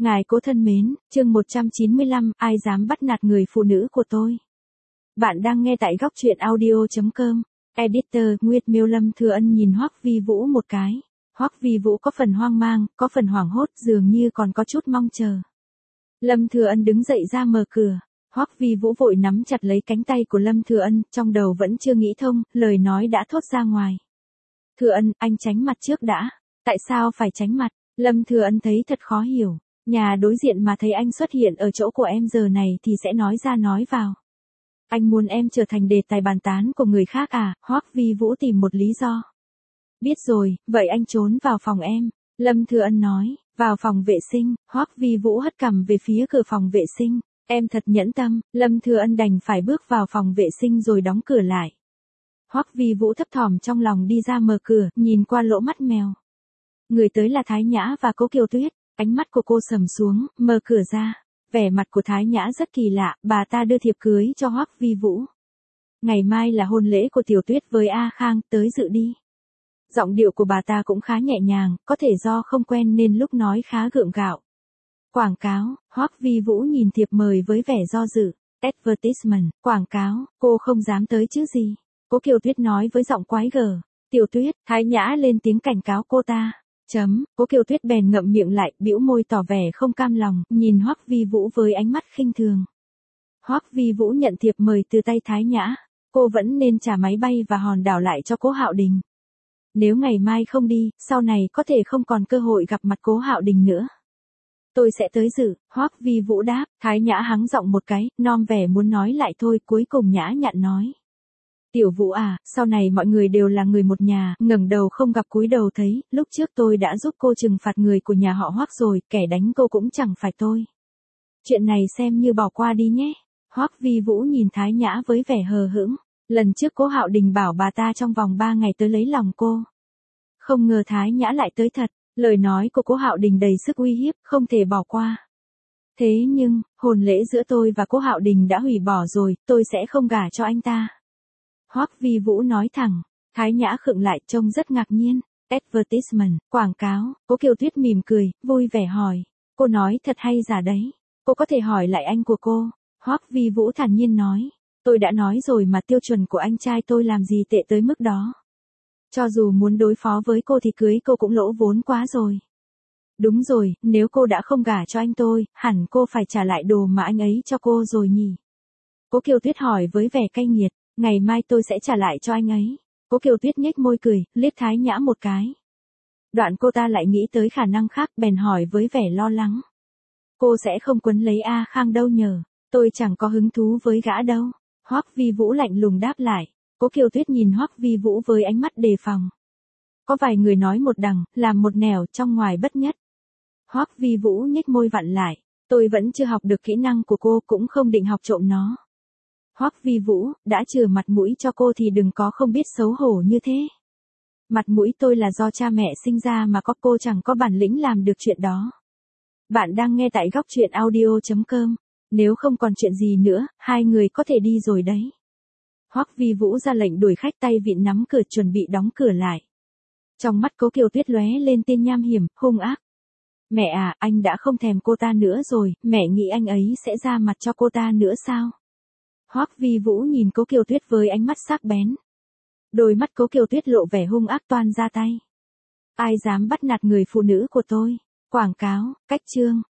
Ngài cố thân mến, chương 195, ai dám bắt nạt người phụ nữ của tôi. Bạn đang nghe tại góc truyện audio.com. Editor, Nguyệt Miêu. Lâm Thừa Ân nhìn Hoắc Vi Vũ một cái. Hoắc Vi Vũ có phần hoang mang, có phần hoảng hốt, dường như còn có chút mong chờ. Lâm Thừa Ân đứng dậy ra mở cửa. Hoắc Vi Vũ vội nắm chặt lấy cánh tay của Lâm Thừa Ân, trong đầu vẫn chưa nghĩ thông, lời nói đã thốt ra ngoài. Thừa Ân, anh tránh mặt trước đã. Tại sao phải tránh mặt? Lâm Thừa Ân thấy thật khó hiểu. Nhà đối diện mà thấy anh xuất hiện ở chỗ của em giờ này thì sẽ nói ra nói vào. Anh muốn em trở thành đề tài bàn tán của người khác à? Hoắc Vi Vũ tìm một lý do. Biết rồi, vậy anh trốn vào phòng em. Lâm Thừa Ân nói, vào phòng vệ sinh. Hoắc Vi Vũ hất cằm về phía cửa phòng vệ sinh. Em thật nhẫn tâm. Lâm Thừa Ân đành phải bước vào phòng vệ sinh rồi đóng cửa lại. Hoắc Vi Vũ thấp thỏm trong lòng đi ra mở cửa, nhìn qua lỗ mắt mèo. Người tới là Thái Nhã và Cố Kiều Tuyết. Ánh mắt của cô sầm xuống, mở cửa ra. Vẻ mặt của Thái Nhã rất kỳ lạ, bà ta đưa thiệp cưới cho Hoắc Vi Vũ. Ngày mai là hôn lễ của Tiểu Tuyết với A Khang, tới dự đi. Giọng điệu của bà ta cũng khá nhẹ nhàng, có thể do không quen nên lúc nói khá gượng gạo. Quảng cáo. Hoắc Vi Vũ nhìn thiệp mời với vẻ do dự. Advertisement, quảng cáo, cô không dám tới chứ gì. Cố Kiều Tuyết nói với giọng quái gở. Tiểu Tuyết. Thái Nhã lên tiếng cảnh cáo cô ta. Cố Kiều Tuyết bèn ngậm miệng lại, bĩu môi tỏ vẻ không cam lòng, nhìn Hoắc Vi Vũ với ánh mắt khinh thường. Hoắc Vi Vũ nhận thiệp mời từ tay Thái Nhã, cô vẫn nên trả máy bay và hòn đảo lại cho Cố Hạo Đình. Nếu ngày mai không đi, sau này có thể không còn cơ hội gặp mặt Cố Hạo Đình nữa. Tôi sẽ tới dự. Hoắc Vi Vũ đáp. Thái Nhã hắng giọng một cái, nom vẻ muốn nói lại thôi, cuối cùng nhã nhặn nói. Tiểu Vũ à, sau này mọi người đều là người một nhà, ngẩng đầu không gặp cúi đầu thấy, lúc trước tôi đã giúp cô trừng phạt người của nhà họ Hoắc rồi, kẻ đánh cô cũng chẳng phải tôi. Chuyện này xem như bỏ qua đi nhé. Hoắc Vi Vũ nhìn Thái Nhã với vẻ hờ hững, lần trước Cố Hạo Đình bảo bà ta trong vòng 3 ngày tới lấy lòng cô. Không ngờ Thái Nhã lại tới thật, lời nói của Cố Hạo Đình đầy sức uy hiếp, không thể bỏ qua. Thế nhưng, hôn lễ giữa tôi và Cố Hạo Đình đã hủy bỏ rồi, tôi sẽ không gả cho anh ta. Hoắc Vi Vũ nói thẳng. Thái Nhã khựng lại, trông rất ngạc nhiên. Advertisement, quảng cáo. Cố Kiều Tuyết mỉm cười, vui vẻ hỏi. Cô nói thật hay giả đấy? Cô có thể hỏi lại anh của cô. Hoắc Vi Vũ thản nhiên nói. Tôi đã nói rồi mà, tiêu chuẩn của anh trai tôi làm gì tệ tới mức đó. Cho dù muốn đối phó với cô thì cưới cô cũng lỗ vốn quá rồi. Đúng rồi, nếu cô đã không gả cho anh tôi, hẳn cô phải trả lại đồ mà anh ấy cho cô rồi nhỉ? Cố Kiều Tuyết hỏi với vẻ cay nghiệt. Ngày mai tôi sẽ trả lại cho anh ấy. Cố Kiều Tuyết nhếch môi cười, liếc Thái Nhã một cái. Đoạn cô ta lại nghĩ tới khả năng khác, bèn hỏi với vẻ lo lắng. Cô sẽ không quấn lấy A Khang đâu nhờ. Tôi chẳng có hứng thú với gã đâu. Hoắc Vi Vũ lạnh lùng đáp lại. Cố Kiều Tuyết nhìn Hoắc Vi Vũ với ánh mắt đề phòng. Có vài người nói một đằng, làm một nẻo, trong ngoài bất nhất. Hoắc Vi Vũ nhếch môi vặn lại. Tôi vẫn chưa học được kỹ năng của cô, cũng không định học trộm nó. Hoắc Vi Vũ, đã chừa mặt mũi cho cô thì đừng có không biết xấu hổ như thế. Mặt mũi tôi là do cha mẹ sinh ra mà có, cô chẳng có bản lĩnh làm được chuyện đó. Bạn đang nghe tại góc truyện audio.com. Nếu không còn chuyện gì nữa, hai người có thể đi rồi đấy. Hoắc Vi Vũ ra lệnh đuổi khách, tay vịn nắm cửa chuẩn bị đóng cửa lại. Trong mắt Cố Kiều Tuyết lóe lên tia nham hiểm, hung ác. Mẹ à, anh đã không thèm cô ta nữa rồi, mẹ nghĩ anh ấy sẽ ra mặt cho cô ta nữa sao? Hoắc Vi Vũ nhìn Cố Kiều Tuyết với ánh mắt sắc bén. Đôi mắt Cố Kiều Tuyết lộ vẻ hung ác, toan ra tay. Ai dám bắt nạt người phụ nữ của tôi? Quảng cáo, cách chương.